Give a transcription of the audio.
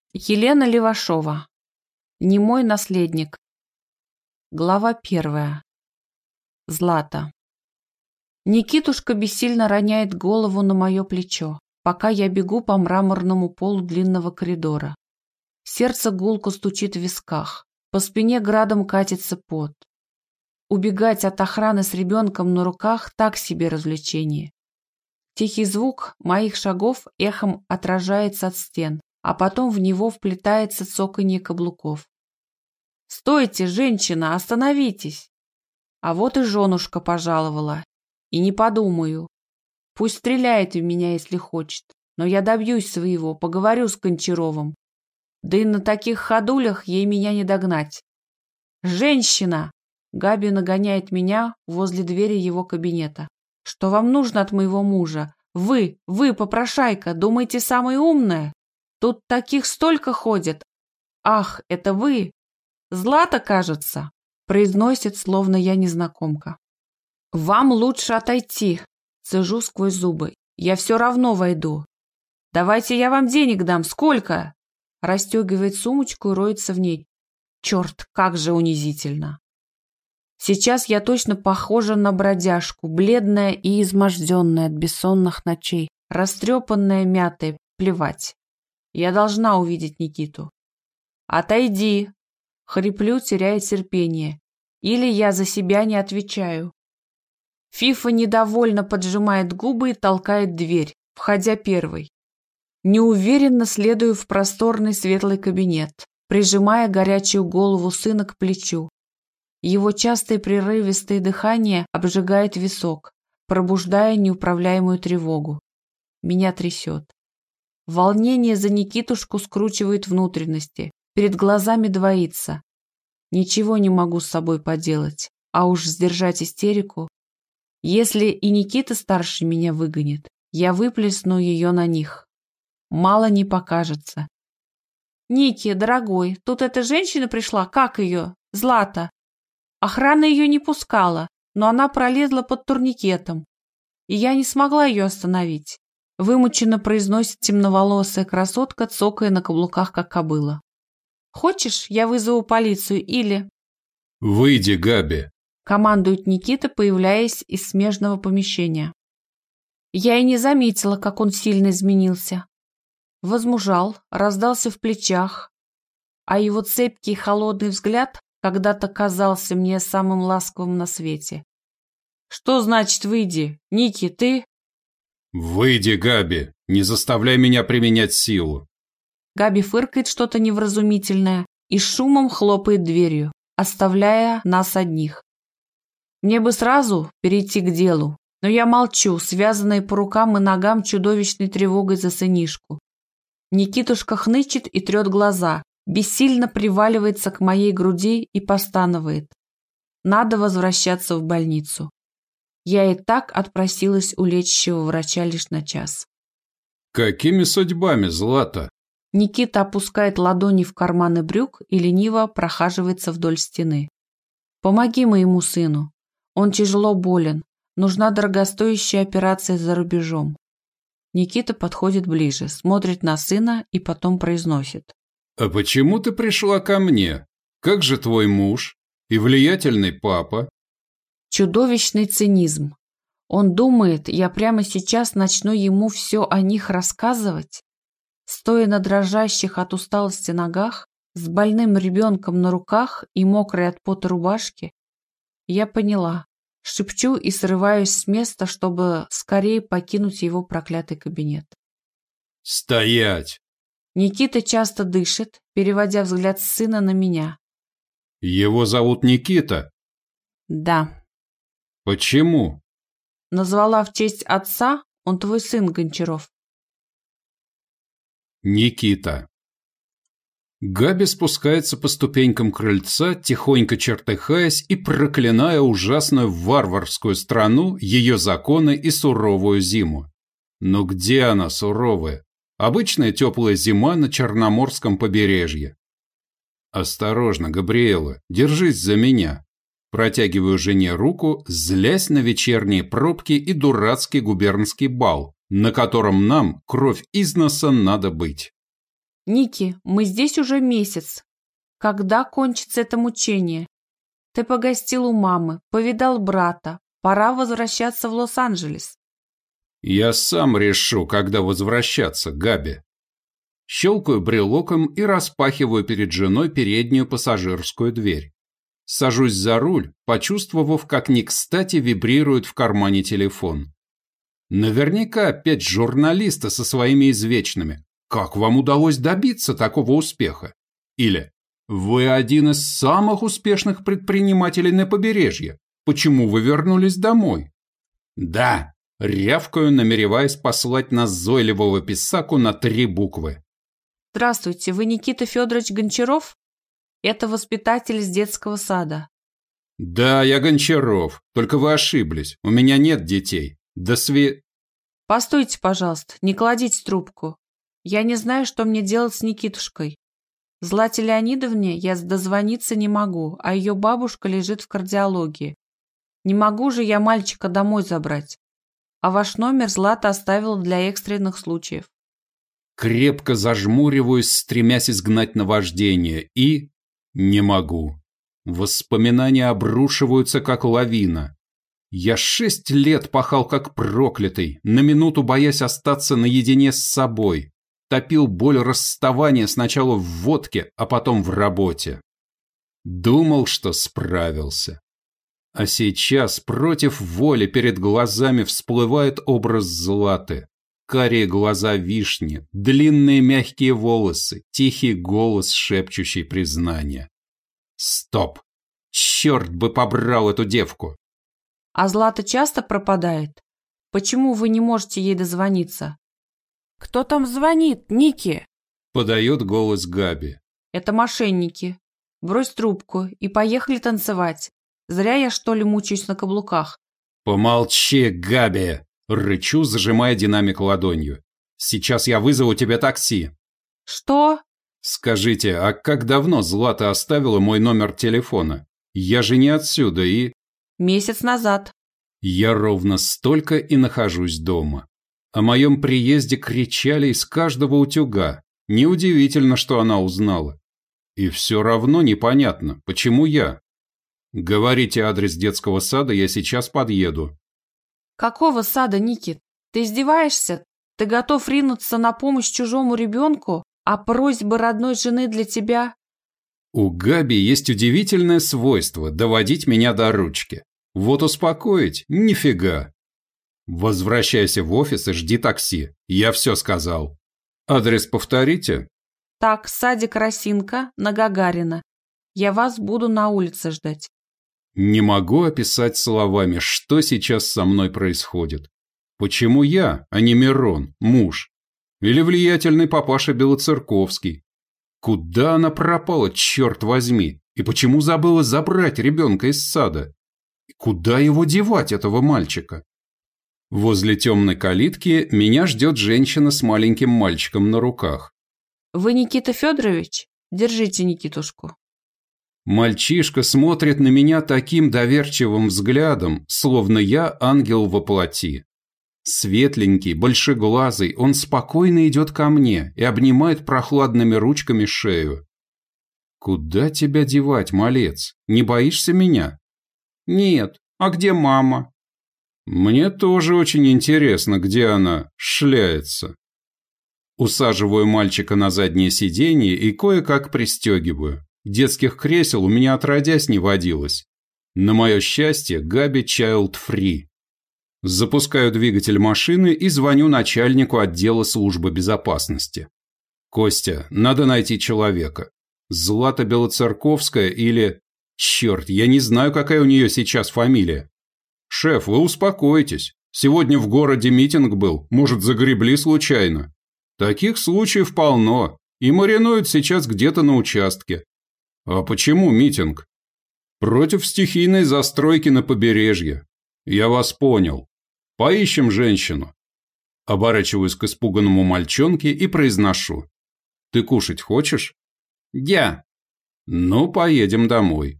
Елена Левашова. Немой наследник. Глава 1. Злата. Никитушка бессильно роняет голову на мое плечо, пока я бегу по мраморному полу длинного коридора. Сердце гулко стучит в висках, по спине градом катится пот. Убегать от охраны с ребенком на руках – так себе развлечение. Тихий звук моих шагов эхом отражается от стен, а потом в него вплетается цоканье каблуков. «Стойте, женщина, остановитесь!» А вот и женушка пожаловала. И не подумаю. Пусть стреляет в меня, если хочет, но я добьюсь своего, поговорю с Гончаровым. Да и на таких ходулях ей меня не догнать. «Женщина!» Габи нагоняет меня возле двери его кабинета. «Что вам нужно от моего мужа? Вы, попрошайка, думаете, самая умная? Тут таких столько ходит. Ах, это вы! Злата, кажется!» Произносит, словно я незнакомка. «Вам лучше отойти!» Цежу сквозь зубы. «Я все равно войду!» «Давайте я вам денег дам! Сколько?» Расстегивает сумочку и роется в ней. Черт, как же унизительно! Сейчас я точно похожа на бродяжку, бледная и изможденная от бессонных ночей, растрепанная, мятая, плевать. Я должна увидеть Никиту. «Отойди!» Хриплю, теряя терпение. Или я за себя не отвечаю. Фифа недовольно поджимает губы и толкает дверь, входя первой. Неуверенно следую в просторный светлый кабинет, прижимая горячую голову сына к плечу. Его частое прерывистое дыхание обжигает висок, пробуждая неуправляемую тревогу. Меня трясет. Волнение за Никитушку скручивает внутренности, перед глазами двоится. Ничего не могу с собой поделать, а уж сдержать истерику. Если и Никита старше меня выгонит, я выплесну ее на них. Мало не покажется. «Ники, дорогой, тут эта женщина пришла, как ее? Злата. Охрана ее не пускала, но она пролезла под турникетом, и я не смогла ее остановить», вымученно произносит темноволосая красотка, цокая на каблуках, как кобыла. «Хочешь, я вызову полицию или...» «Выйди, Габи!» командует Никита, появляясь из смежного помещения. Я и не заметила, как он сильно изменился. Возмужал, раздался в плечах, а его цепкий холодный взгляд когда-то казался мне самым ласковым на свете. «Что значит выйди? Ники, ты...» «Выйди, Габи! Не заставляй меня применять силу!» Габи фыркает что-то невразумительное и шумом хлопает дверью, оставляя нас одних. Мне бы сразу перейти к делу, но я молчу, связанная по рукам и ногам чудовищной тревогой за сынишку. Никитушка хнычет и трет глаза, бессильно приваливается к моей груди и постанывает. Надо возвращаться в больницу. Я и так отпросилась у лечащего врача лишь на час. «Какими судьбами, Злата?» Никита опускает ладони в карманы брюк и лениво прохаживается вдоль стены. «Помоги моему сыну. Он тяжело болен. Нужна дорогостоящая операция за рубежом». Никита подходит ближе, смотрит на сына и потом произносит. «А почему ты пришла ко мне? Как же твой муж и влиятельный папа?» Чудовищный цинизм. Он думает, я прямо сейчас начну ему все о них рассказывать? Стоя на дрожащих от усталости ногах, с больным ребенком на руках и мокрой от пота рубашке, я поняла. Шепчу и срываюсь с места, чтобы скорее покинуть его проклятый кабинет. «Стоять!» Никита часто дышит, переводя взгляд с сына на меня. «Его зовут Никита?» «Да». «Почему?» «Назвала в честь отца, он твой сын, Гончаров». Никита. Габи спускается по ступенькам крыльца, тихонько чертыхаясь и проклиная ужасную варварскую страну, ее законы и суровую зиму. Но где она, суровая? Обычная теплая зима на Черноморском побережье. «Осторожно, Габриэла, держись за меня». Протягиваю жене руку, злясь на вечерние пробки и дурацкий губернский бал, на котором нам, кровь из носа, надо быть. Ники, мы здесь уже месяц. Когда кончится это мучение? Ты погостил у мамы, повидал брата. Пора возвращаться в Лос-Анджелес. Я сам решу, когда возвращаться, Габи. Щелкаю брелоком и распахиваю перед женой переднюю пассажирскую дверь. Сажусь за руль, почувствовав, как не кстати вибрирует в кармане телефон. Наверняка опять журналисты со своими извечными. Как вам удалось добиться такого успеха? Или вы один из самых успешных предпринимателей на побережье. Почему вы вернулись домой? Да, рявкаю, намереваясь послать назойливого писаку на 3 буквы. Здравствуйте, вы Никита Федорович Гончаров? Это воспитатель из детского сада. Да, я Гончаров, только вы ошиблись. У меня нет детей. Постойте, пожалуйста, не кладите трубку. Я не знаю, что мне делать с Никитушкой. Злате Леонидовне я дозвониться не могу, а ее бабушка лежит в кардиологии. Не могу же я мальчика домой забрать. А ваш номер Злата оставила для экстренных случаев. Крепко зажмуриваюсь, стремясь изгнать наваждение, и... не могу. Воспоминания обрушиваются, как лавина. Я 6 лет пахал, как проклятый, на минуту боясь остаться наедине с собой. Топил боль расставания сначала в водке, а потом в работе. Думал, что справился. А сейчас против воли перед глазами всплывает образ Златы. Карие глаза вишни, длинные мягкие волосы, тихий голос, шепчущий признание. Стоп! Черт бы побрал эту девку! А Злата часто пропадает? Почему вы не можете ей дозвониться? Кто там звонит, Ники? Подает голос Габи. Это мошенники. Брось трубку и поехали танцевать. Зря я, что ли, мучаюсь на каблуках. Помолчи, Габи! Рычу, зажимая динамик ладонью. Сейчас я вызову тебе такси. Что? Скажите, а как давно Злата оставила мой номер телефона? Я же не отсюда и... Месяц назад. Я ровно столько и нахожусь дома. О моем приезде кричали из каждого утюга. Неудивительно, что она узнала. И все равно непонятно, почему я. Говорите адрес детского сада, я сейчас подъеду. Какого сада, Ники? Ты издеваешься? Ты готов ринуться на помощь чужому ребенку, а просьбы родной жены для тебя? У Габи есть удивительное свойство доводить меня до ручки. Вот успокоить – нифига. Возвращайся в офис и жди такси. Я все сказал. Адрес повторите? Так, садик Росинка на Гагарина. Я вас буду на улице ждать. Не могу описать словами, что сейчас со мной происходит. Почему я, а не Мирон, муж? Или влиятельный папаша Белоцерковский? Куда она пропала, черт возьми? И почему забыла забрать ребенка из сада? И куда его девать, этого мальчика? Возле темной калитки меня ждет женщина с маленьким мальчиком на руках. Вы Никита Федорович? Держите Никитушку. Мальчишка смотрит на меня таким доверчивым взглядом, словно я ангел во плоти. Светленький, большеглазый, он спокойно идет ко мне и обнимает прохладными ручками шею. «Куда тебя девать, малец? Не боишься меня?» «Нет. А где мама?» «Мне тоже очень интересно, где она шляется». Усаживаю мальчика на заднее сиденье и кое-как пристегиваю. Детских кресел у меня отродясь не водилось. На мое счастье, Габи child-free. Запускаю двигатель машины и звоню начальнику отдела службы безопасности. «Костя, надо найти человека. Злата Белоцерковская или... Черт, я не знаю, какая у нее сейчас фамилия. Шеф, вы успокойтесь. Сегодня в городе митинг был, может, загребли случайно. Таких случаев полно, и маринуют сейчас где-то на участке. А почему митинг? Против стихийной застройки на побережье. Я вас понял. Поищем женщину. Оборачиваюсь к испуганному мальчонке и произношу. Ты кушать хочешь? Я. Ну, поедем домой.